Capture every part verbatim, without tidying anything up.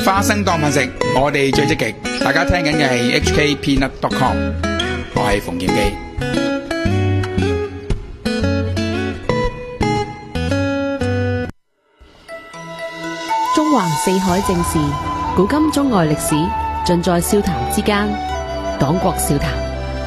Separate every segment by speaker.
Speaker 1: 花生當飯食，我哋最積極。大家聽緊嘅係 H K Peanut dot com， 我係馮劍基。
Speaker 2: 中環四海正事，古今中外歷史，盡在笑談之間。黨國笑談。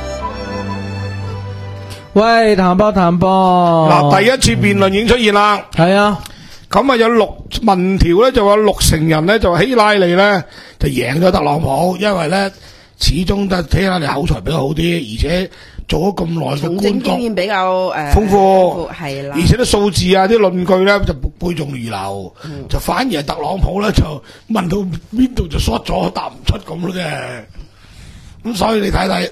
Speaker 3: 喂，譚波譚波，
Speaker 4: 嗱，第一次辯論已經出現啦。
Speaker 3: 係啊，
Speaker 4: 咁啊有六民調咧，就話六成人咧就話希拉里咧就贏咗特朗普，因為咧始終得希拉里口才比較好啲，而且做咗咁耐嘅
Speaker 5: 從
Speaker 4: 官角
Speaker 5: 政經驗比較誒
Speaker 4: 豐富，
Speaker 5: 係啦，
Speaker 4: 而且啲數字啊、啲論據咧就背誦如流，
Speaker 5: 嗯
Speaker 4: 就反而係特朗普咧就問到邊度就 short 咗，答唔出咁咯啫。咁所以你睇睇。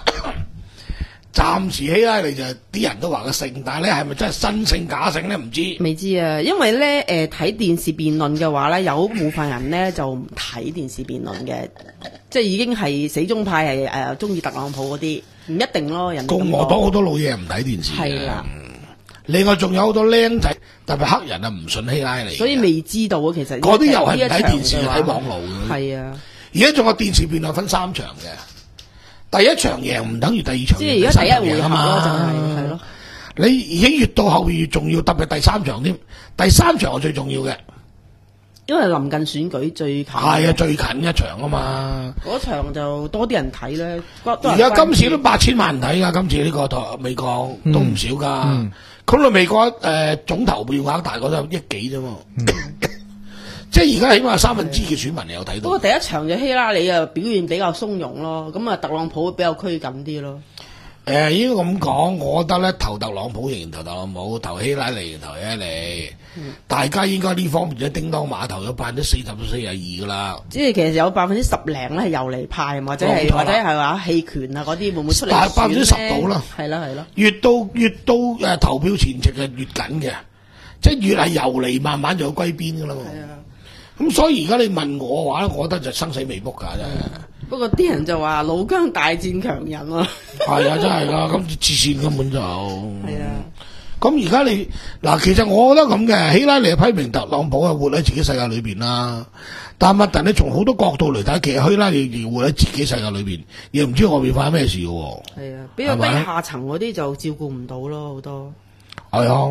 Speaker 4: 暫時希拉里就啲人都話個性，但係咧係咪真係真性假性咧？唔知。
Speaker 5: 未知啊，因為咧誒睇電視辯論嘅話咧，有部分人咧就唔睇電視辯論嘅，即係已經係死忠派係誒中意特朗普嗰啲，唔一定咯。人哋咁講
Speaker 4: 共和黨好多老嘢唔睇電視嘅
Speaker 5: 係啦。
Speaker 4: 另外仲有好多僆仔，特別黑人啊，唔信希拉里，
Speaker 5: 所以未知道啊。其實
Speaker 4: 嗰啲又係唔睇
Speaker 5: 呢一場
Speaker 4: 電視
Speaker 5: 嘅話
Speaker 4: 睇網路嘅。
Speaker 5: 係啊，
Speaker 4: 而家仲有電視辯論分三場嘅。第一場贏唔等於第二場贏，
Speaker 5: 即係而家第一回合咯，
Speaker 4: 嘛
Speaker 5: 就係係咯。
Speaker 4: 你而家越到後邊越重要，特別第三場添。第三場係最重要嘅，
Speaker 5: 因為臨近選舉最近。
Speaker 4: 係啊，最近一場啊嘛。
Speaker 5: 嗰場就多啲人睇咧。
Speaker 4: 而家今次都八千萬人睇㗎，今次呢個台美國都唔少㗎。咁到、嗯、美國誒、呃、總投票額大概都有億幾啫嘛。嗯即係而家起碼三分之嘅選民你有睇到。
Speaker 5: 不過第一場就希拉里啊表現比較鬆容咯，咁啊特朗普比較拘謹啲咯。
Speaker 4: 誒、呃，應該咁講，我覺得咧投特朗普仍然投特朗普，投希拉里仍然投希拉里。嗯、大家應該呢方面咧叮當碼頭有百分之四十到四十二噶啦。
Speaker 5: 即係其實有百分之十零咧係遊離派，或者係或者係話棄權啊嗰啲會唔會出嚟選咧？
Speaker 4: 百分之十到啦。
Speaker 5: 係啦係啦。
Speaker 4: 越到越到誒、呃、投票前夕係越緊嘅，即係越係遊離，慢慢就有歸邊噶啦。係啊。咁所以而家你問我嘅話咧，我覺得就生死未卜㗎真係。
Speaker 5: 不過啲人就話老姜大戰強人喎。
Speaker 4: 係啊，真係㗎，咁黐線根本就。
Speaker 5: 係啊。咁
Speaker 4: 而家你嗱，其實我覺得咁嘅，希拉里批評特朗普係活喺自己世界裏邊啦。但係問題你從好多角度嚟睇，其實希拉里活喺自己世界裏邊，亦唔知外面發生咩事嘅喎。
Speaker 5: 係啊，比較低下層嗰啲就照顧唔到咯，好多。
Speaker 4: 係啊。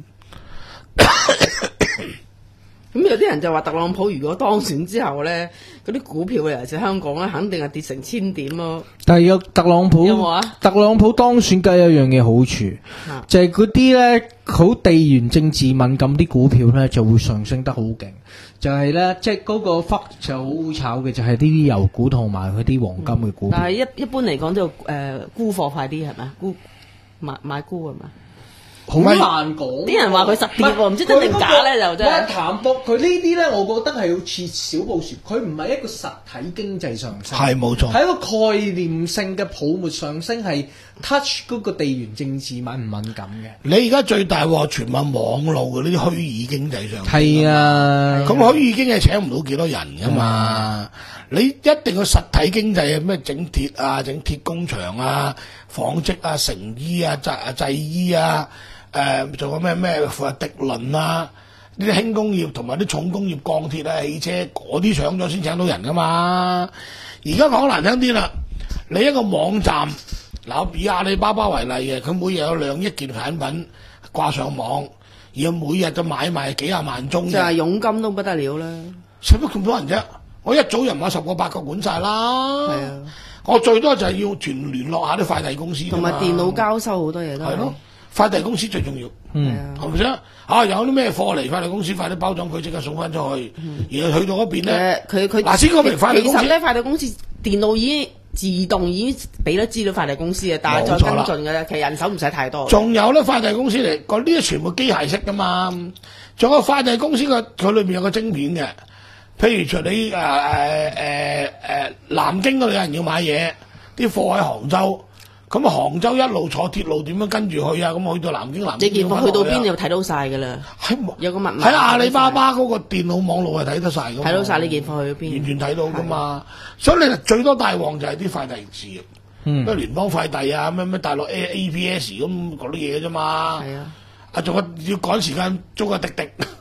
Speaker 5: 咁有啲人就話特朗普如果當選之後咧，嗰啲股票尤其是香港咧，肯定係跌成千點咯。
Speaker 3: 但係有特朗普，
Speaker 5: 有冇啊？
Speaker 3: 特朗普當選梗有一樣嘢好處，啊、就係嗰啲咧好地緣政治敏感啲股票咧就會上升得好勁。就係咧，即係嗰個忽就好好炒嘅，就係呢啲油股同埋嗰啲黃金嘅股票。
Speaker 5: 嗯、但係一一般嚟講就誒、呃、沽貨快啲係咪？沽買買沽係咪？
Speaker 3: 好難講，
Speaker 5: 啲人話佢實跌喎，唔知真定假咧就真係。
Speaker 3: 譚博佢呢啲咧，我覺得係好似小布殊，佢唔係一個實體經濟上升，
Speaker 4: 係冇錯，
Speaker 3: 係一個概念性嘅泡沫上升，係 touch 嗰個地緣政治敏唔敏感嘅。
Speaker 4: 你而家最大鑊全民網路嘅呢啲虛擬經濟上，
Speaker 3: 係啊，
Speaker 4: 咁虛擬經濟請唔到幾多人噶嘛？你一定要實體經濟啊，咩整鐵啊、整鐵工場啊、紡織啊、成衣啊、製啊製衣啊。誒，仲、呃、有咩咩迪倫啊，呢啲輕工業同埋啲重工業鋼鐵啊、汽車嗰啲搶咗先請到人噶嘛。而家講難聽啲啦，你一個網站，嗱以阿里巴巴為例嘅，佢每日有兩億件產品掛上網，而每日就買賣幾廿萬宗，
Speaker 5: 就係佣金都不得了啦。
Speaker 4: 使乜咁多人啫？我一早人買十個八個管晒啦。係啊，我最多就係要團聯絡下啲快遞公司，
Speaker 5: 同埋電腦交收好多嘢都係咯。
Speaker 4: 快遞公司最重要，嗯，係咪先？啊，有啲咩貨嚟，快遞公司快啲包裝佢，即刻送翻出去。嗯、而係去到嗰邊咧，
Speaker 5: 佢佢
Speaker 4: 嗱先講明快遞公司，
Speaker 5: 其實咧，快遞公司電腦已經自動已經俾咗資料快遞公司嘅，但係再跟進嘅咧，其實人手唔使太多。
Speaker 4: 仲有咧，快遞公司嚟，嗰啲全部機械式噶嘛。仲有快遞公司個佢裏面有個晶片嘅，譬如除你誒誒誒誒南京嗰度有人要買嘢，啲貨喺杭州。咁啊，杭州一路坐鐵路點樣跟住去啊？咁去到南京，南京
Speaker 5: 你件貨去到邊就睇到晒㗎啦。有個密碼
Speaker 4: 喺阿里巴巴嗰個電腦網絡係睇得晒㗎。
Speaker 5: 睇到晒呢件貨去到邊，
Speaker 4: 完全睇到㗎嘛。所以你最多大鑊就係啲快遞事業，咩、嗯、聯邦快遞啊，咩咩大陸 A A P S 咁嗰啲嘢啫嘛。係啊，啊仲有要趕時間租個滴滴。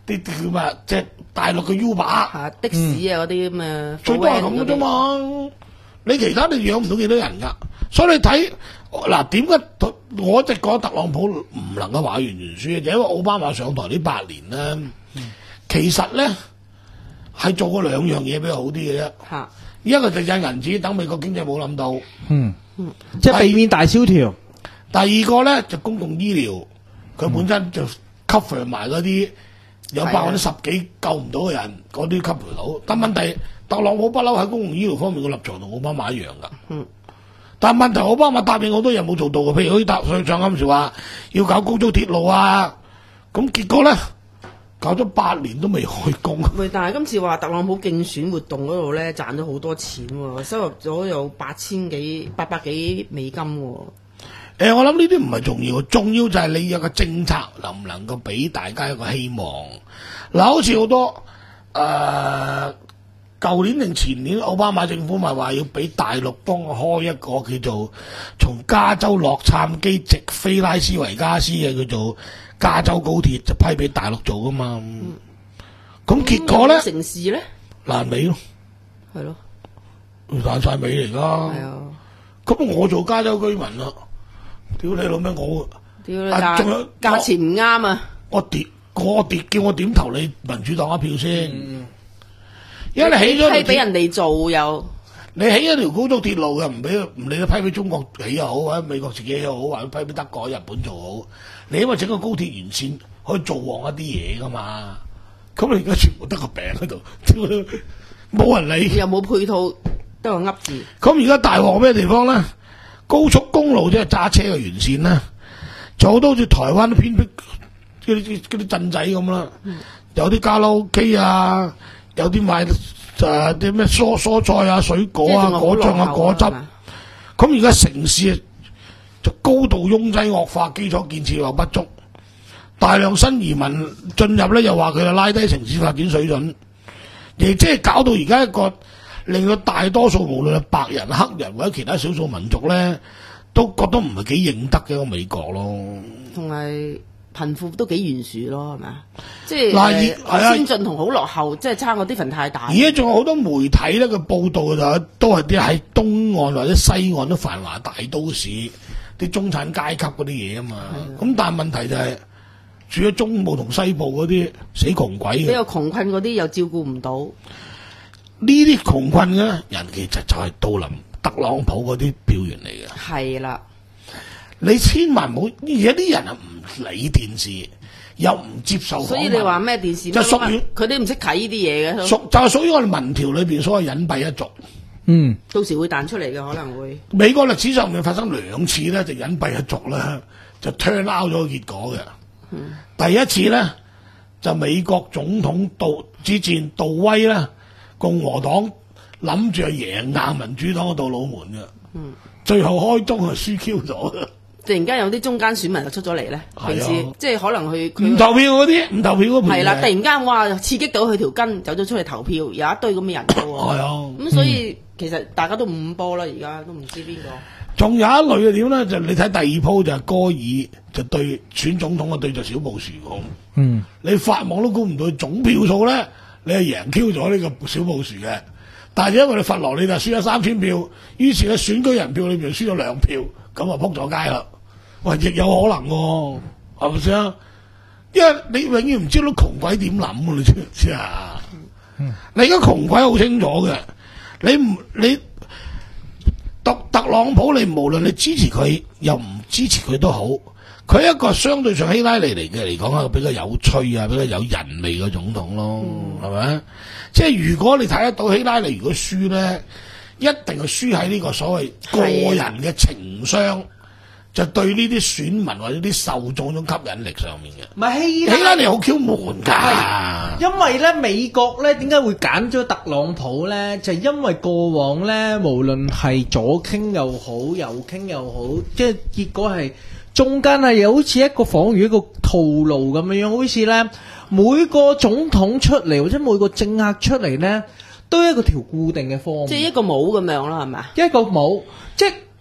Speaker 4: 啲叫咩？即係大陸嘅 Uber
Speaker 5: 嚇的士啊嗰啲咁嘅，
Speaker 4: 最多係咁嘅啫嘛。你其他你養唔到幾多人㗎？所以你睇嗱點解我直覺得特朗普唔能夠話完全輸，就因為奧巴馬上台呢八年咧，嗯、其實咧係做過兩樣嘢比較好啲嘅啫。嚇，一個就印銀紙，等美國經濟冇冧到。嗯
Speaker 3: 嗯，即係避免大蕭條。
Speaker 4: 第二個咧就公共醫療，佢本身就 cover 埋嗰啲有百分之十幾救唔到嘅人，嗰啲 cover 到。但問題特朗普不嬲喺公共醫療方面嘅立場同奧巴馬一樣噶。嗯。但問題奧巴馬答應好多嘢冇做到嘅，譬如好似答上上嗰陣時話要搞高速鐵路啊，咁結果咧搞咗八年都未開工。
Speaker 5: 喂，但係今次話特朗普競選活動嗰度咧賺咗好多錢喎，收入咗有八千幾八百幾美金喎。
Speaker 4: 誒、欸，我諗呢啲唔係重要，重要就係你有個政策能唔能夠俾大家一個希望。嗱，好似好多誒，舊年定前年奧巴馬政府咪話要俾大陸幫我開一個叫做從加州洛杉磯直飛拉斯維加斯嘅叫做加州高鐵，就批俾大陸做噶嘛。咁、嗯、結果咧、嗯、
Speaker 5: 城市咧
Speaker 4: 爛尾咯，
Speaker 5: 係咯，
Speaker 4: 爛晒尾嚟噶。係啊，咁我做加州居民啦。屌你老咩！我
Speaker 5: 屌你價，仲有價錢唔啱啊！
Speaker 4: 我跌，我跌，叫我點投你民主黨一票先？嗯、因為你起咗，
Speaker 5: 批俾人哋做又，
Speaker 4: 你起一條高速鐵路嘅，唔俾唔理你批俾中國起又好，或者美國自己起又好，或者批俾德國、日本做好，你因為整個高鐵沿線可以做旺一啲嘢噶嘛？咁你而家全部得個餅喺度，冇人理，
Speaker 5: 又冇配套，得個噏字。
Speaker 4: 咁而家大鑊咩地方咧？高速公路即係揸車嘅沿線啦，就好多好似台灣偏僻嗰啲嗰啲鎮仔咁啦，嗯、有啲卡拉 OK 啊，有啲賣誒啲咩蔬蔬菜啊、水果啊、果醬啊、果汁。咁而家城市就高度擁擠惡化，基礎建設又不足，大量新移民進入咧，又話佢哋拉低城市發展水準，亦即係搞到而家一個。令到大多數無論係白人、黑人或者其他少數民族咧，都覺得唔係幾認得嘅一個美國咯。
Speaker 5: 同埋貧富都幾懸殊咯，係咪啊？即係
Speaker 4: 嗱，
Speaker 5: 呃、先進同好落後，即係差個啲份太大。
Speaker 4: 而家仲有好多媒體咧，佢報道就都係啲喺東岸或者西岸都繁華大都市啲中產階級嗰啲嘢啊嘛。咁的但係問題就係、是、住喺中部同西部嗰啲死窮鬼嘅，
Speaker 5: 比較窮困嗰啲又照顧唔到。
Speaker 4: 呢啲窮困嘅人其實就係杜林特朗普嗰啲票源嚟嘅。係啦，你千萬唔好，而家啲人係唔理電視，又唔接受訪問。所以
Speaker 5: 你話咩電視？就屬於佢哋唔識睇呢啲嘢嘅。屬
Speaker 4: 就係屬於我哋民調裏邊所謂隱蔽一族。
Speaker 3: 嗯，
Speaker 5: 到時會彈出嚟嘅可能會。
Speaker 4: 美國歷史上面發生兩次咧，就隱蔽一族啦，就 turn out 咗結果嘅。嗯、第一次咧就美國總統杜之戰杜威啦。共和黨諗住係贏硬民主黨嘅杜魯門嘅，嗯、最後開中係輸 Q 咗嘅。
Speaker 5: 突然間有啲中間選民就出咗嚟咧，平時、啊、即係可能佢
Speaker 4: 唔投票嗰啲，唔投票嗰
Speaker 5: 係啦。突然間哇，刺激到佢條筋，走咗出嚟投票，有一堆咁嘅人嘅喎。係啊，咁所以、嗯、其實大家都五波啦，而家都唔知邊個。仲有一類嘅點咧，就你睇第二鋪就係戈爾就對選總統嘅對著小布殊講，嗯，你法網都估唔到總票數咧。你係贏 Q 咗呢個小布殊嘅，但係因為你佛羅里達輸咗三千票，於是咧選舉人票裏邊輸咗兩票，咁啊撲咗街啦。喂，亦有可能喎，係咪先？因為你永遠唔知道窮鬼點諗嘅，你知唔知啊？嗯、你而家窮鬼好清楚嘅，你唔你特特朗普，你無論你支持佢又唔支持佢都好。佢一個相對上希拉里嚟嘅嚟講，係比較有趣啊，比較有人味嘅總統咯，係咪、嗯？即係如果你睇得到希拉里如果輸咧，一定係輸喺呢個所謂個人嘅情商，的就對呢啲選民或者啲受眾種吸引力上面嘅。唔係希希拉里好 Q 悶㗎，
Speaker 3: 因為咧美國咧點解會揀咗特朗普咧？就係、因為過往咧無論係左傾又好，右傾又好，即係結果係。中間係又好似一個仿如一個套路咁樣樣，好似咧每個總統出嚟或者每個政客出嚟咧，都有一個條固定嘅方案，
Speaker 5: 即係一個帽咁樣啦，係咪啊？
Speaker 3: 一個帽，即係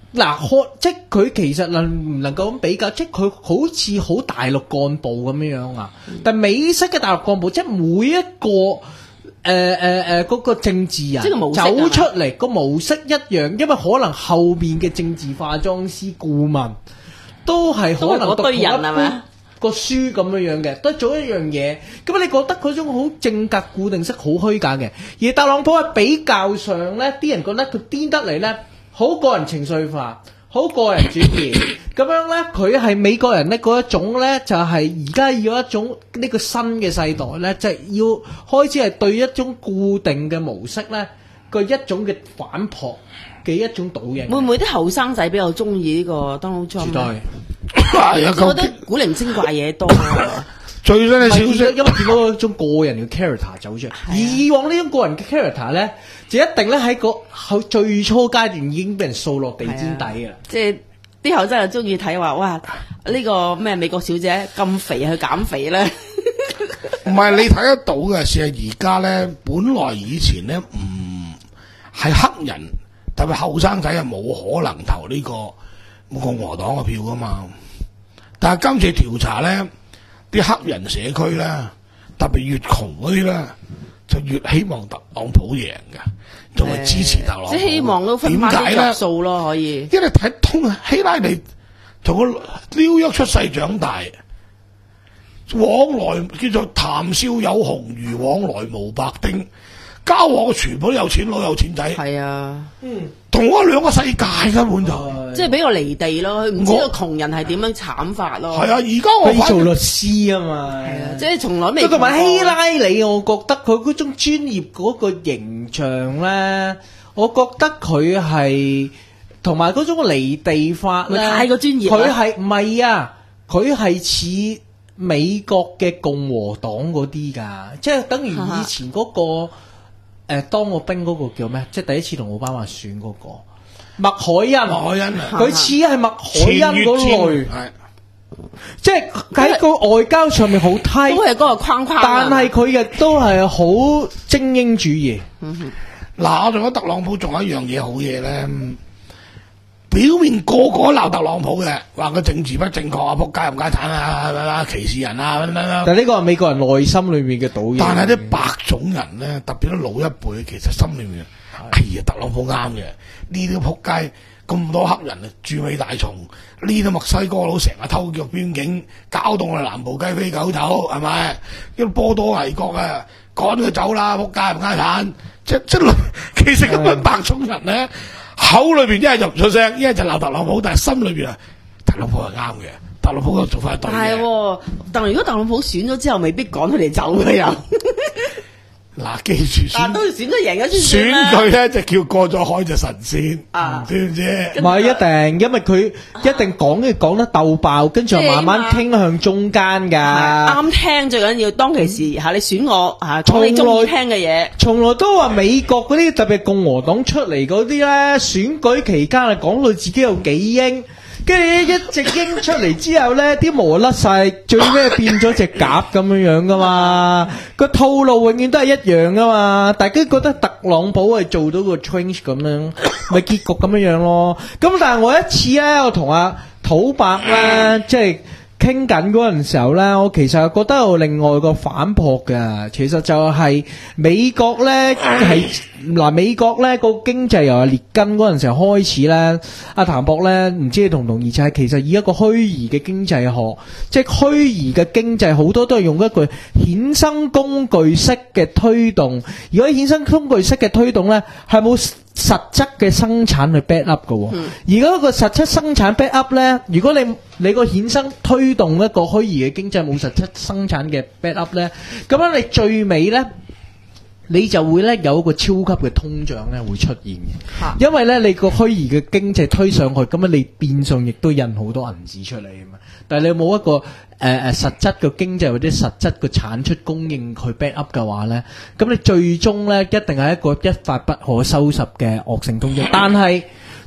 Speaker 3: 嗱，即係佢其實能唔能夠咁比較？即係佢好似好大陸幹部咁樣樣啊，嗯、但美式嘅大陸幹部，即係每一個誒誒誒嗰個政治人走出嚟個模式一樣，因為可能後邊嘅政治化妝師顧問都係可能讀同一般個書咁樣樣嘅，都做一樣嘢。咁你覺得嗰種好正格固定式好虛假嘅，而特朗普喺比較上咧，啲人覺得佢癲得嚟咧。好個人情緒化，好個人主義，咁樣呢，佢係美國人呢嗰一種呢，就係而家要一種呢個新嘅世代呢，就係、是、要開始係對一種固定嘅模式呢，個一種嘅反撲嘅一種倒影。
Speaker 5: 會唔會啲後生仔比較中意呢個 Donald Trump？絕對，
Speaker 4: 我
Speaker 5: 覺得古靈精怪嘢多。
Speaker 3: 最新嘅消息，因為見到一種個人嘅 character 走出嚟，而以往呢種個人嘅 character 咧，就一定咧喺個最初階段已經俾人掃落地氈底嘅。
Speaker 5: 即係啲後生又中意睇話，哇！呢、這個咩美國小姐咁肥去減肥咧？
Speaker 4: 唔係你睇得到嘅，事係而家咧，本來以前咧唔係黑人，特別後生仔係冇可能投呢個共和黨嘅票噶嘛。但係今次調查咧。啲黑人社區咧，特別越窮嗰啲咧，就越希望特朗普贏嘅，就會支持特朗普。
Speaker 5: 即係希望都分翻啲着數咯，可以。
Speaker 4: 因為睇通希拉里同個紐約出世長大，往來叫做談笑有鴻儒，往來無白丁。交往全部都有錢佬有錢仔，
Speaker 5: 係啊，
Speaker 4: 嗯，同我兩個世界根本就，
Speaker 5: 即係比較離地咯，唔知道窮人係點樣慘法咯。
Speaker 4: 係啊，而家我
Speaker 3: 做律師啊嘛，
Speaker 5: 係啊，即係從來未。
Speaker 3: 不過同埋希拉里，我覺得佢嗰種專業嗰個形象咧，我覺得佢係同埋嗰種離地法咧，
Speaker 5: 太過專業。
Speaker 3: 佢係唔係啊？佢係似美國嘅共和黨嗰啲㗎，即係等於以前嗰個。誒當過兵嗰個叫咩？即係第一次同奧巴馬選嗰個麥凱恩，
Speaker 4: 麥凱恩
Speaker 3: 佢似係麥凱恩嗰類，即係喺個外交上面好低，
Speaker 5: 都係嗰個框框。
Speaker 3: 但係佢亦都係好精英主義。
Speaker 4: 嗱，我仲覺得特朗普仲有一樣嘢好嘢咧，表面個個鬧特朗普嘅，話佢政治不正確啊，仆街唔街產啊，歧視人啊，
Speaker 3: 但係呢個係美國人內心裏面嘅倒影。
Speaker 4: 但係啲白種人咧，特別啲老一輩，其實心裏面，哎呀，特朗普啱嘅，呢啲仆街咁多黑人啊，駐美大蟲，呢啲墨西哥佬成日偷腳邊境，搞到我哋南部雞飛狗走，係咪？呢個波多黎各啊，趕佢走啦，仆街唔街產，即即其實咁樣白種人咧。口裏邊一係就唔出聲，一係就鬧特朗普，但係心裏邊啊，特朗普係啱嘅，特朗普個做法係對嘅。
Speaker 5: 係，但係如果特朗普選咗之後，未必趕佢哋走嘅又。
Speaker 4: 嗱，記住選，
Speaker 5: 都要選咗贏咗先選啦。
Speaker 4: 選佢咧就叫過咗海就神仙，啊，知唔知？
Speaker 3: 唔係一定，因為佢一定講嘅講得鬥爆，跟住慢慢傾向中間㗎。
Speaker 5: 啱聽最緊要，當其時嚇你選我嚇，講你中意聽嘅嘢。
Speaker 3: 從來都話美國嗰啲特別共和黨出嚟嗰啲咧，選舉期間啊講到自己有幾英。跟住一隻鷹出嚟之後咧，啲毛甩晒，最尾變咗隻鴿咁樣樣噶嘛，個套路永遠都係一樣噶嘛，大家覺得特朗普係做到個 change 咁樣，咪結局咁樣樣咯。咁但係我一次咧，我同阿土伯咧，即係傾緊嗰陣時候咧，我其實覺得有另外個反撲嘅，其實就係美國咧係嗱，美國咧個經濟由阿列根嗰陣時候開始咧，阿譚博咧唔知你同唔同意，就係其實以一個虛擬嘅經濟學，即係虛擬嘅經濟好多都係用一個衍生工具式嘅推動，如果衍生工具式嘅推動咧係冇實質嘅生產去 back up 嘅，而家個實質生產 back up 咧，如果你你個衍生推動一個虛擬嘅經濟冇實質生產嘅 back up 咧，咁樣你最尾咧，你就會咧有一個超級嘅通脹咧會出現嘅，因為咧你個虛擬嘅經濟推上去，咁樣你變相亦都印好多銀紙出嚟啊嘛，但係你冇一個誒誒、呃、實質嘅經濟或者實質嘅產出供應去 back up 嘅話咧，咁你最終咧一定係一個一發不可收拾嘅惡性通脹。但係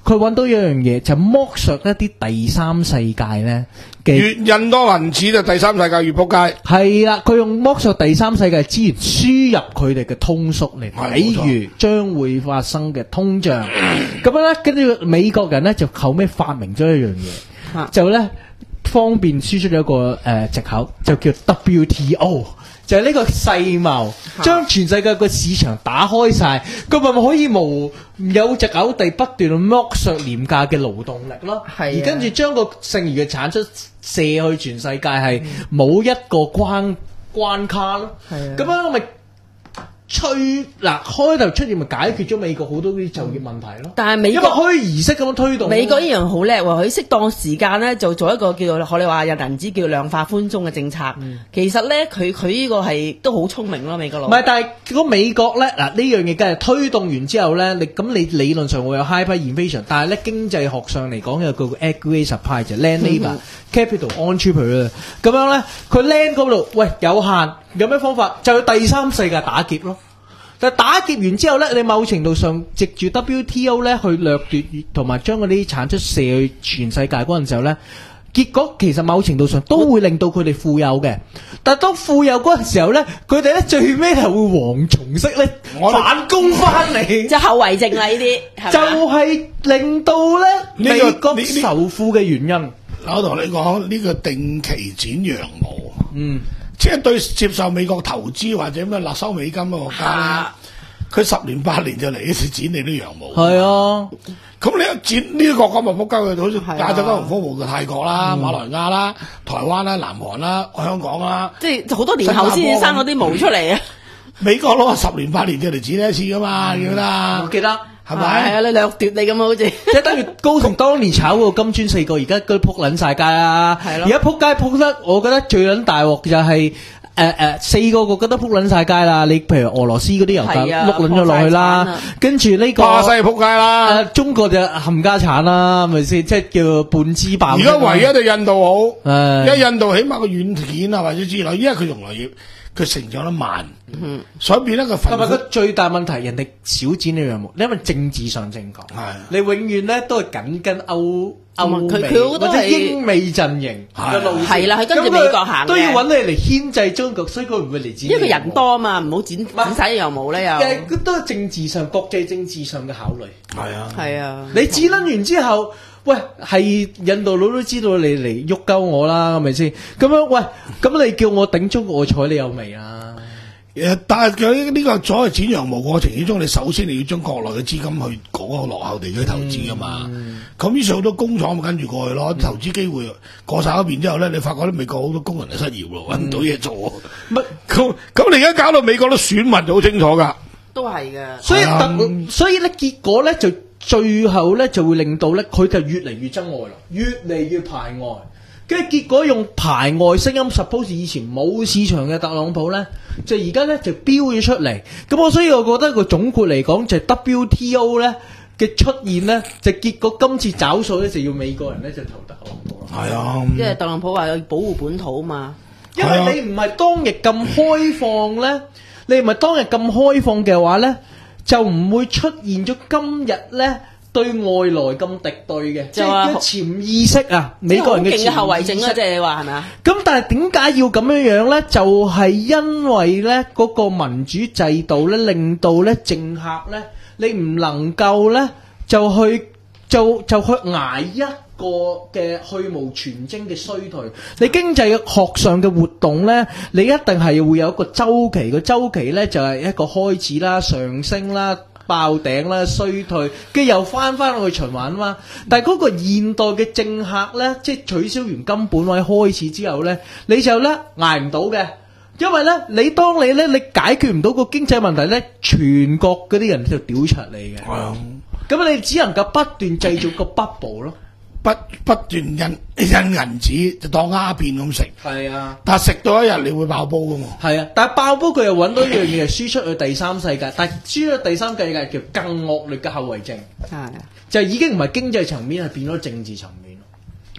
Speaker 3: 佢揾到一樣嘢，就剝削一啲第三世界咧嘅。
Speaker 4: 越印多銀紙就第三世界越仆街。
Speaker 3: 係啦，佢用剝削第三世界資源輸入佢哋嘅通縮嚟，比如將會發生嘅通脹。咁樣咧，跟住美國人咧就後尾發明咗一樣嘢，就咧方便輸出咗一個誒藉口，就叫 W T O。就係呢個世貿，將全世界個市場打開晒，佢咪可以無有藉口地不斷去剝削廉價嘅勞動力咯。而跟住將個剩餘嘅產出射去全世界，係冇一個關關卡咯。咁樣咪吹嗱開頭出現咪解決咗美國好多啲就業問題咯。
Speaker 5: 但係美國
Speaker 3: 因為虛擬式咁樣推動，
Speaker 5: 美國依樣好叻喎，佢適當時間咧就做一個叫做學你話有銀紙叫量化寬鬆嘅政策。嗯、其實咧佢佢呢個係都好聰明咯，美國佬。唔係，
Speaker 3: 但係如果美國咧嗱呢樣嘢梗係推動完之後咧，你咁你理論上會有 hyperinflation，但係咧經濟學上嚟講有個 aggregate supply 就 land labour、capital、entrepreneur 咁樣咧，佢 land 嗰度喂有限。有咩方法？就去第三世界打劫咯。但係打劫完之後咧，你某程度上藉住 W T O 咧去掠奪同埋將嗰啲產出射去全世界嗰陣時候咧，結果其實某程度上都會令到佢哋富有嘅。但係當富有嗰陣時候咧，佢哋咧最尾係會蝗蟲式咧反攻翻嚟，
Speaker 5: 即係後遺症啦呢啲，
Speaker 3: 就係令到咧美國仇富嘅原因。
Speaker 4: 我同你講呢、這個定期剪羊毛，
Speaker 3: 嗯。
Speaker 4: 即係對接受美國投資或者咩納收美金嘅國家，佢十年八年就嚟一次剪你啲羊毛。係啊，咁你一剪呢啲國家咪仆街佢，好似亞洲金融風暴嘅泰國啦、馬來亞啦、台灣啦、南韓啦、香港啦，
Speaker 5: 即係好多年後先至生嗰啲毛出嚟啊！
Speaker 4: 美國佬十年八年就嚟剪一次噶嘛，記得？我
Speaker 3: 記得。
Speaker 5: 係咪？係啊，你掠奪你咁啊，好似
Speaker 3: 即係等於高盛當年炒嗰個金磚四個，而家佢撲撚晒街啦。係咯。而家撲街撲得，我覺得最撚大鑊就係誒誒四個個覺得撲撚晒街啦。你譬如俄羅斯嗰啲油價碌撚咗落去啦，跟住呢個
Speaker 4: 巴西撲街啦，
Speaker 3: 中國就冚家產啦，係咪先？即係叫半支爆。
Speaker 4: 而家唯一就印度好，因為印度起碼個軟件啊或者之類，因為佢用來要。佢成長得慢，嗯、所以變得個份。同埋佢
Speaker 3: 最大問題，人哋少剪呢樣毛，因為政治上正確。係你永遠咧都係緊跟歐歐美或者英美陣營嘅路線。係啦，佢跟住美國行都要揾你嚟牽制中國，所以佢唔會嚟剪。因為人多啊嘛，唔好剪剪晒羊毛咧又。誒，都係政治上、國際政治上嘅考慮。係啊，係啊，你剪撚完之後。喂，係印度佬都知道你嚟喐鳩我啦，係咪先？咁樣喂，咁你叫我頂中國，我睬你有味啊？
Speaker 4: 誒，但係佢呢個所謂剪羊毛過程之中，你首先你要將國內嘅資金去嗰個落後地區投資噶嘛。咁、嗯、於是好多工廠咪跟住過去咯，投資機會過晒嗰邊之後咧，你發覺啲美國好多工人就失業咯，搵唔到嘢做。乜咁咁？你而家搞到美國都選民就好清楚噶，
Speaker 5: 都係噶。
Speaker 3: 所以特、嗯、所以咧，結果咧就。最後咧就會令到咧佢就越嚟越憎外咯，越嚟越排外，跟住結果用排外聲音 suppose 以前冇市場嘅特朗普咧，就而家咧就飆咗出嚟。咁我所以我覺得個總括嚟講就係 W T O 咧嘅出現咧，就結果今次找數咧就要美國人咧就投特朗普咯。係啊，
Speaker 5: 因為特朗普話要保護本土嘛，
Speaker 3: 因為你唔係當日咁開放咧，你唔係當日咁開放嘅話咧。就唔會出現咗今日咧對外來咁敵對嘅，即係潛意識啊，美國人嘅潛意識。勁嘅後遺症啦，即係你話係咪啊？咁但係點解要咁樣樣咧？就係因為咧嗰個民主制度咧，令到咧政客咧，你唔能夠咧就去就就去捱一個嘅去無全徵嘅衰退。你經濟學上嘅活動咧，你一定係會有一個周期，個周期咧就係一個開始啦、上升啦、爆頂啦、衰退，跟住又翻翻去循環啊嘛。但係嗰個現代嘅政客咧，即係取消完金本位開始之後咧，你就咧捱唔到嘅，因為咧你當你咧你解決唔到個經濟問題咧，全國嗰啲人就屌柒你嘅。係咁、嗯、你只能夠不斷製造個 bubble 咯。
Speaker 4: 不不斷印印銀紙就當鴉片咁食，係
Speaker 3: 啊！
Speaker 4: 但係食到一日你會爆煲噶嘛？
Speaker 3: 係啊！但係爆煲佢又揾到一樣嘢係輸出去第三世界，但係輸出去第三世界叫更惡劣嘅後遺症，係啊！就已經唔係經濟層面，係變咗政治層面。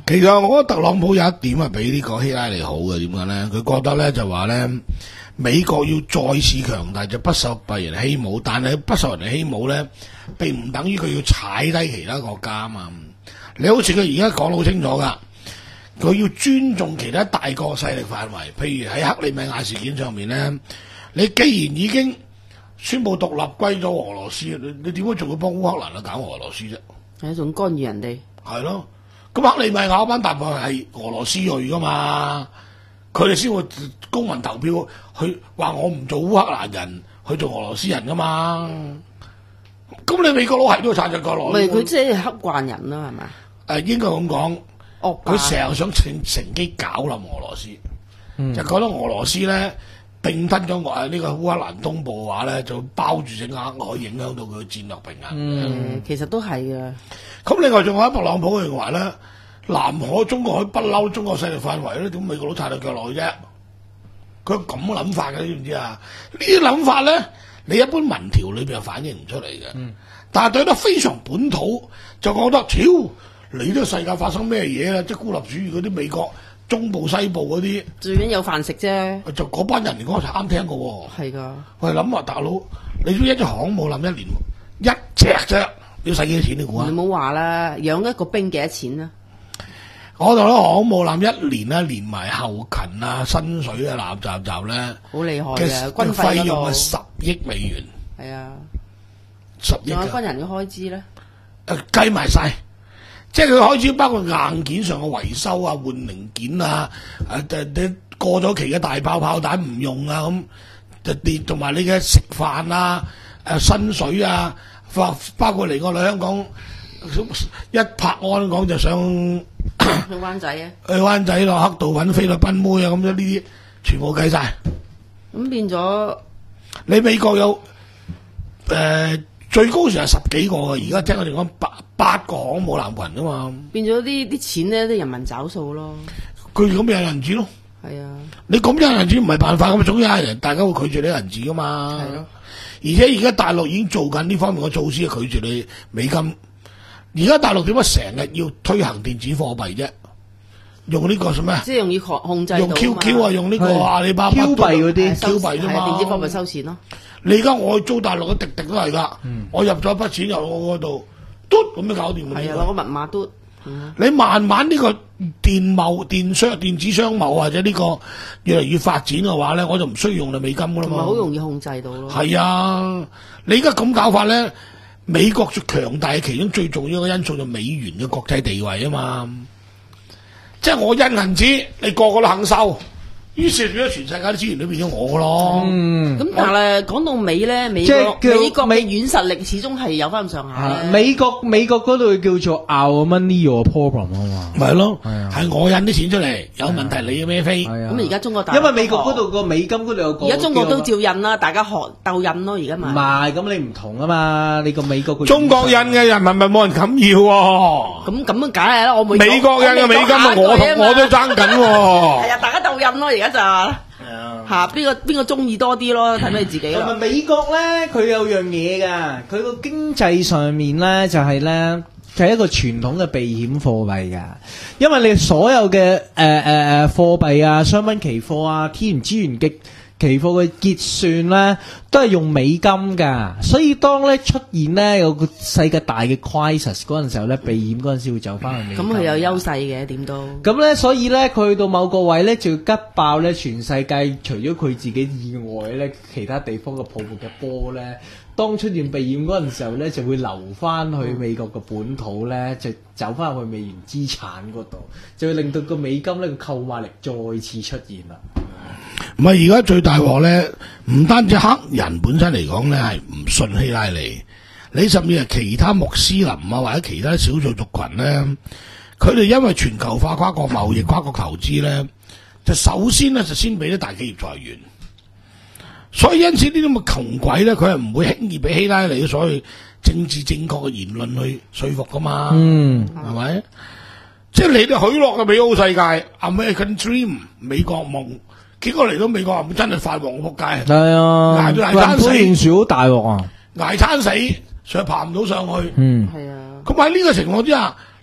Speaker 4: 其實我覺得特朗普有一點係比呢個希拉里好嘅，點解咧？佢覺得咧就話咧，美國要再次強大就不受別人欺侮，但係不受人哋欺侮咧，並唔等於佢要踩低其他國家啊嘛。你好似佢而家講得好清楚噶，佢要尊重其他大國勢力範圍，譬如喺克里米亞事件上面咧，你既然已經宣布獨立歸咗俄羅斯，你你點解仲要幫烏克蘭啊搞俄羅斯啫？
Speaker 5: 係一種干預人哋。係
Speaker 4: 咯。咁克里米亞班大部分係俄羅斯裔噶嘛，佢哋先會公民投票去話我唔做烏克蘭人，去做俄羅斯人噶嘛。咁、嗯、你美國佬係都要撐隻腳落。唔係
Speaker 5: 佢即係黑慣人啦，係咪？誒、
Speaker 4: 呃，應該咁講。哦，佢成日想趁乘機搞冧俄羅斯，嗯、就覺得俄羅斯咧並吞咗我呢個烏克蘭東部嘅話咧，就包住隻額，可以影響到佢嘅戰略平衡。
Speaker 5: 嗯，其實都係嘅。
Speaker 4: 咁另外仲有特朗普認為咧，南海中國海不嬲中國勢力範圍咧，點美國佬踩到腳落去啫？佢有咁嘅諗法嘅，你知唔知啊？呢啲諗法咧，你一般民調裏邊係反映唔出嚟嘅。嗯、但係對得非常本土，就覺得，超你呢個世界發生咩嘢啊？即係孤立主義嗰啲美國中部西部嗰啲，
Speaker 5: 最緊有飯食啫。就
Speaker 4: 嗰班人嚟講就啱聽嘅喎。
Speaker 5: 係㗎。
Speaker 4: 我係諗話大佬，你都一隻航母艦一年一隻啫。要使幾多錢你估啊？
Speaker 5: 你唔好話啦，養一個兵幾多錢啊？
Speaker 4: 我同你航母艦一年咧，連埋後勤啊、薪水啊、垃雜雜咧，
Speaker 5: 好厲害嘅軍
Speaker 4: 費用係十億美元。
Speaker 5: 係啊，
Speaker 4: 十億。
Speaker 5: 仲有軍人嘅開支咧？
Speaker 4: 誒，計埋晒，即係佢開支包括硬件上嘅維修啊、換零件啊，誒誒誒過咗期嘅大炮炮彈唔用啊，咁就跌，同埋你嘅食飯啊、誒薪水啊。包括嚟過嚟香港一拍安講就上
Speaker 5: 去灣仔啊，
Speaker 4: 去灣仔落黑道揾菲律賓妹啊，咁樣呢啲全部計晒。
Speaker 5: 咁變咗
Speaker 4: 你美國有誒、呃、最高時係十幾個嘅，而家聽我哋講八八個航母艦群啊嘛。變
Speaker 5: 咗啲啲錢咧，啲人民找數咯。
Speaker 4: 佢咁有銀紙咯。
Speaker 5: 係啊，
Speaker 4: 你咁有銀紙唔係辦法，咁總有人大家會拒絕你銀紙噶嘛。係咯。而且而家大陸已經做緊呢方面嘅措施，拒絕你美金。而家大陸點解成日要推行電子貨幣啫？用呢個咩？
Speaker 5: 即係容易控制到。
Speaker 4: 用 Q Q 啊，用呢個阿里巴巴
Speaker 3: Q 幣嗰啲
Speaker 4: Q 幣啫嘛。
Speaker 5: 電子貨幣收錢咯。
Speaker 4: 你而家我去租大陸嘅滴滴都係㗎，嗯、我入咗一筆錢入我嗰度，嘟咁樣搞掂㗎。
Speaker 5: 係啊，攞個密碼嘟。嗯、
Speaker 4: 你慢慢呢個電貿、電商、電子商貿或者呢個越嚟越發展嘅話咧，我就唔需要用你美金㗎啦嘛。
Speaker 5: 好容易控制到咯。係
Speaker 4: 啊，你而家咁搞法咧，美國最強大嘅其中最重要嘅因素就美元嘅國際地位啊嘛。即係我印銀紙，你個個都肯收。於是變咗全世界啲資源都變咗我咯。嗯，
Speaker 5: 咁但係講到尾咧，美國美國嘅軟實力始終係有翻咁上下。
Speaker 3: 美國美國嗰度叫做 Our money your problem 啊嘛。
Speaker 4: 咪係咯，係我印啲錢出嚟，有問題你孭飛。
Speaker 5: 咁而家中國大
Speaker 3: 因為美國嗰度個美金嗰度有個。
Speaker 5: 而家中國都照印啦，大家學鬥印咯，而家咪。
Speaker 3: 唔係，咁你唔同啊嘛，你個美國個。
Speaker 4: 中國印嘅人民幣冇人敢要喎。
Speaker 5: 咁咁梗係啦，我每
Speaker 4: 美國印嘅美金啊，我同我都爭緊喎。
Speaker 5: 係啊，大家鬥印咯，而家就吓邊個邊個中意多啲咯，睇咩自己咯。
Speaker 3: 同埋美國咧，佢有樣嘢噶，佢個經濟上面咧就係咧就係一個傳統嘅避險貨幣噶，因為你所有嘅誒誒誒貨幣啊、商品期貨啊、天然資源嘅期貨嘅結算咧，都係用美金噶，所以當咧出現咧有個世界大嘅 crisis 嗰陣時候咧，避險嗰陣時會走翻去美金。
Speaker 5: 咁佢有優勢嘅，點都。
Speaker 3: 咁咧，所以咧，佢去到某個位咧，就要吉爆咧，全世界除咗佢自己以外咧，其他地方嘅泡沫嘅波咧，當出現避險嗰陣時候咧，就會流翻去美國嘅本土咧，就走翻去美元資產嗰度，就會令到個美金咧個購買力再次出現啦。
Speaker 4: 唔係而家最大鑊咧，唔單止黑人本身嚟講咧係唔信希拉里，你甚至係其他穆斯林啊或者其他少數族群咧，佢哋因為全球化、跨國貿易、跨國投資咧，就首先咧就先俾啲大企業裁員，所以因此呢啲咁嘅窮鬼咧，佢係唔會輕易俾希拉里所謂政治正確嘅言論去說服噶嘛，嗯，係咪？即係你哋許諾嘅美好世界 American Dream 美國夢。結果嚟到美國係咪真係發黃仆街？係
Speaker 3: 啊，
Speaker 4: 捱到捱餐死，
Speaker 3: 件事好大鑊啊！
Speaker 4: 捱餐死，上爬唔到上去。
Speaker 3: 嗯，
Speaker 5: 係啊。
Speaker 4: 咁喺呢個情況之下，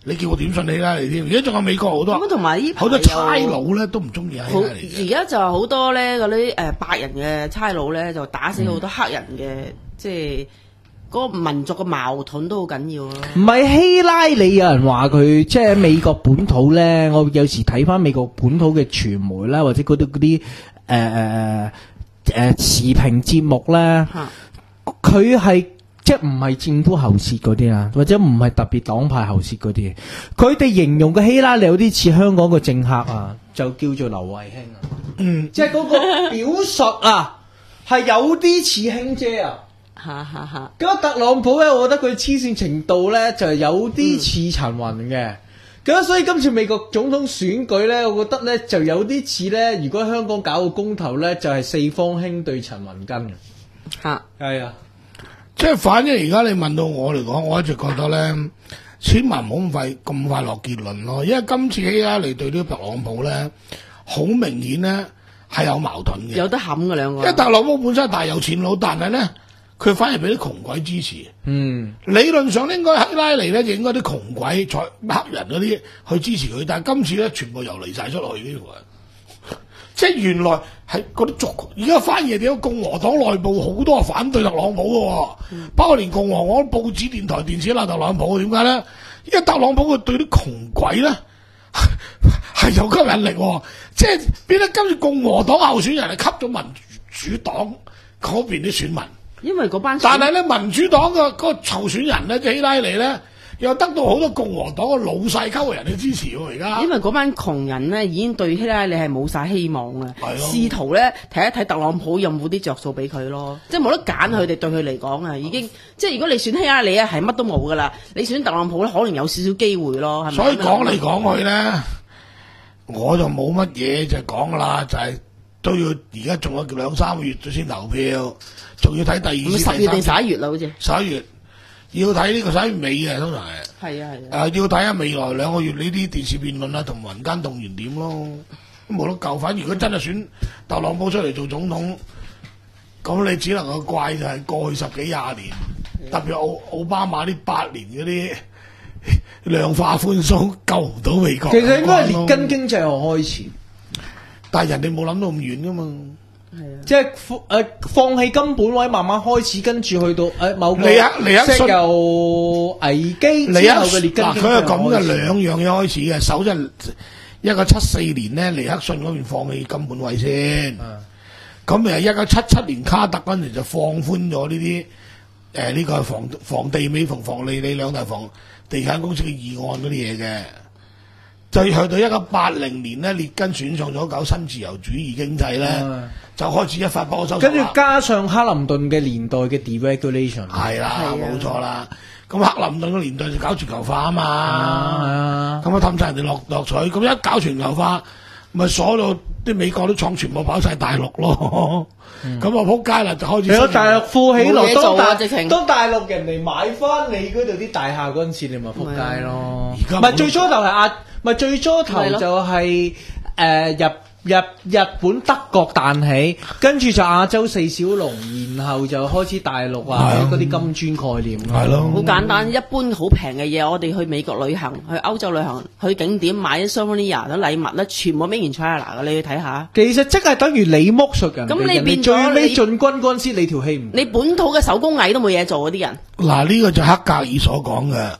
Speaker 4: 你叫我點信希拉里添？而家仲有美國好多，
Speaker 5: 咁同埋呢
Speaker 4: 好多差佬咧都唔中意希拉里嘅。
Speaker 5: 而家就好多咧嗰啲誒白人嘅差佬咧，就打死好多黑人嘅，嗯、即係嗰個民族嘅矛盾都好緊要咯。
Speaker 3: 唔係希拉里，有人話佢即係美國本土咧，我有時睇翻美國本土嘅傳媒啦，或者嗰啲嗰啲誒誒誒時評節目咧，佢係。即係唔係政府喉舌嗰啲啊，或者唔係特別黨派喉舌嗰啲，佢哋形容嘅希拉里有啲似香港嘅政客啊，就叫做劉慧卿啊。嗯，即係嗰個表述啊，係有啲似卿姐啊。
Speaker 5: 哈哈哈。
Speaker 3: 咁特朗普咧，我覺得佢黐線程度咧就係有啲似陳雲嘅。咁、嗯、所以今次美國總統選舉咧，我覺得咧就有啲似咧，如果香港搞個公投咧，就係、是、四方兄對陳雲根嘅。
Speaker 5: 嚇，
Speaker 3: 係啊。
Speaker 4: 即係反正而家你問到我嚟講，我一直覺得咧，千萬唔好咁快咁快落結論咯。因為今次希拉里對呢個特朗普咧，好明顯咧係有矛盾嘅，
Speaker 5: 有得冚嘅兩個。
Speaker 4: 因為特朗普本身係大有錢佬，但係咧佢反而俾啲窮鬼支持。嗯，理論上應該希拉里咧就應該啲窮鬼、財黑人嗰啲去支持佢，但係今次咧全部又離晒出去呢個。即係原來係嗰啲族，而家反而點解共和黨內部好多係反對特朗普嘅，嗯、包括連共和黨報紙、電台、電視鬧特朗普，點解咧？因為特朗普佢對啲窮鬼咧係有吸引力，即係變得今次共和黨候選人係吸咗民主黨嗰邊啲選民，
Speaker 5: 因為嗰班，
Speaker 4: 但係咧民主黨嘅嗰個候選人咧，即係希拉里咧。又得到好多共和黨嘅老細級嘅人嘅支持喎，而家。因為
Speaker 5: 嗰班窮人咧已經對希拉里係冇晒希望嘅，試圖咧睇一睇特朗普有冇啲着數俾佢咯，即係冇得揀佢哋對佢嚟講啊，已經即係如果你選希拉里啊，係乜都冇噶啦，你選特朗普咧可能有少少機會咯，係咪？
Speaker 4: 所以講嚟講去咧，我就冇乜嘢就講噶啦，就係、是、都要而家仲有兩三個月先投票，仲要睇第二次。
Speaker 5: 十月定十一月啦，好似。
Speaker 4: 十一月。要睇呢個十一月尾嘅，通常係。係啊係啊。誒、呃，要睇下未來兩個月呢啲電視辯論啊，同民間動員點咯，冇得救。反而如果真係選特朗普出嚟做總統，咁你只能夠怪就係過去十幾廿年，的特別奧奧巴馬呢八年嗰啲量化寬鬆救唔到美國。
Speaker 3: 其實應該係列根經濟學開始，
Speaker 4: 但係人哋冇諗到咁遠噶嘛。
Speaker 3: 係啊，即係誒、呃、放棄金本位，慢慢開始，跟住去到誒、呃、某個石油危機之後嘅列根經濟學。嗱，佢係咁嘅兩樣嘢開始嘅。首先一九七四年咧，尼克遜嗰邊放棄金本位先。咁誒，一九七七年卡特嗰陣就放寬咗呢啲誒呢個房房地美同房利美兩大房地產公司嘅議案嗰啲嘢嘅。就去到一九八零年咧，列根選上咗搞新自由主義經濟咧，啊、就開始一發波收。跟住加上克林頓嘅年代嘅 deregulation，係啦，冇錯啦。咁克林頓嘅年代就搞全球化啊嘛，咁啊氹晒人哋落落水，咁一搞全球化，咪所有啲美國啲廠全部跑晒大陸咯。咁啊仆街啦，就開始。係大陸富起來，當大當大陸人哋買翻你嗰度啲大廈嗰陣時，你咪仆街咯。而家唔係最初頭係亞。咪最初頭就係、是、誒、呃、日日日本德國彈起，跟住就亞洲四小龍，然後就開始大陸啊嗰啲金磚概念。係咯，好簡單，一般好平嘅嘢，我哋去美國旅行，去歐洲旅行，去景點買啲 souvenir 啲禮物咧，全部 made in China嘅，你去睇下。其實即係等於你剝削人，咁你變最尾進軍嗰陣時，你條氣唔？你本土嘅手工藝都冇嘢做嗰啲人。嗱，呢個就黑格爾所講嘅。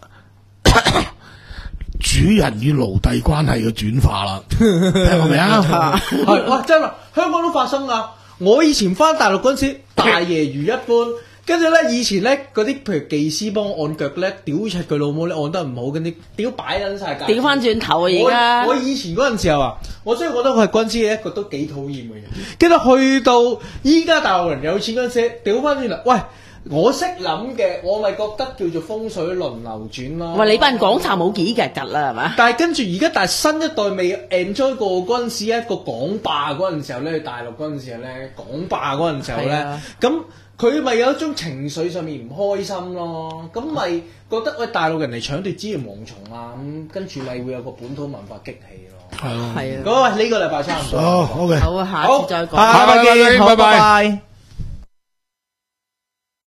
Speaker 3: 主人與奴隸關係嘅轉化啦，聽過未啊？係哇，真係香港都發生噶。我以前翻大陸嗰陣時，大爺如一般，跟住咧以前咧嗰啲譬如技師幫我按腳咧，屌柒佢老母咧按得唔好，跟啲屌擺撚晒架。屌翻轉頭啊！而家我以前嗰陣時候啊，我真係覺得佢係軍師嘅一個都幾討厭嘅人。跟住去到依家大陸人有錢嗰陣時，屌翻轉頭，喂！我識諗嘅，我咪覺得叫做風水輪流轉咯。喂，你班港茶冇幾日㗎啦，係嘛？但係跟住而家，但係新一代未 enjoy 過嗰陣時，一個港霸嗰陣時候咧，去大陸嗰陣時候咧，港霸嗰陣時候咧，咁佢咪有一種情緒上面唔開心咯。咁咪覺得喂大陸人嚟搶奪資源蝗蟲啊，咁跟住咪會有個本土文化激氣咯。係咯，係啊。咁喂，呢個禮拜差唔多。好，OK。好啊，下次再講。下拜見，拜拜。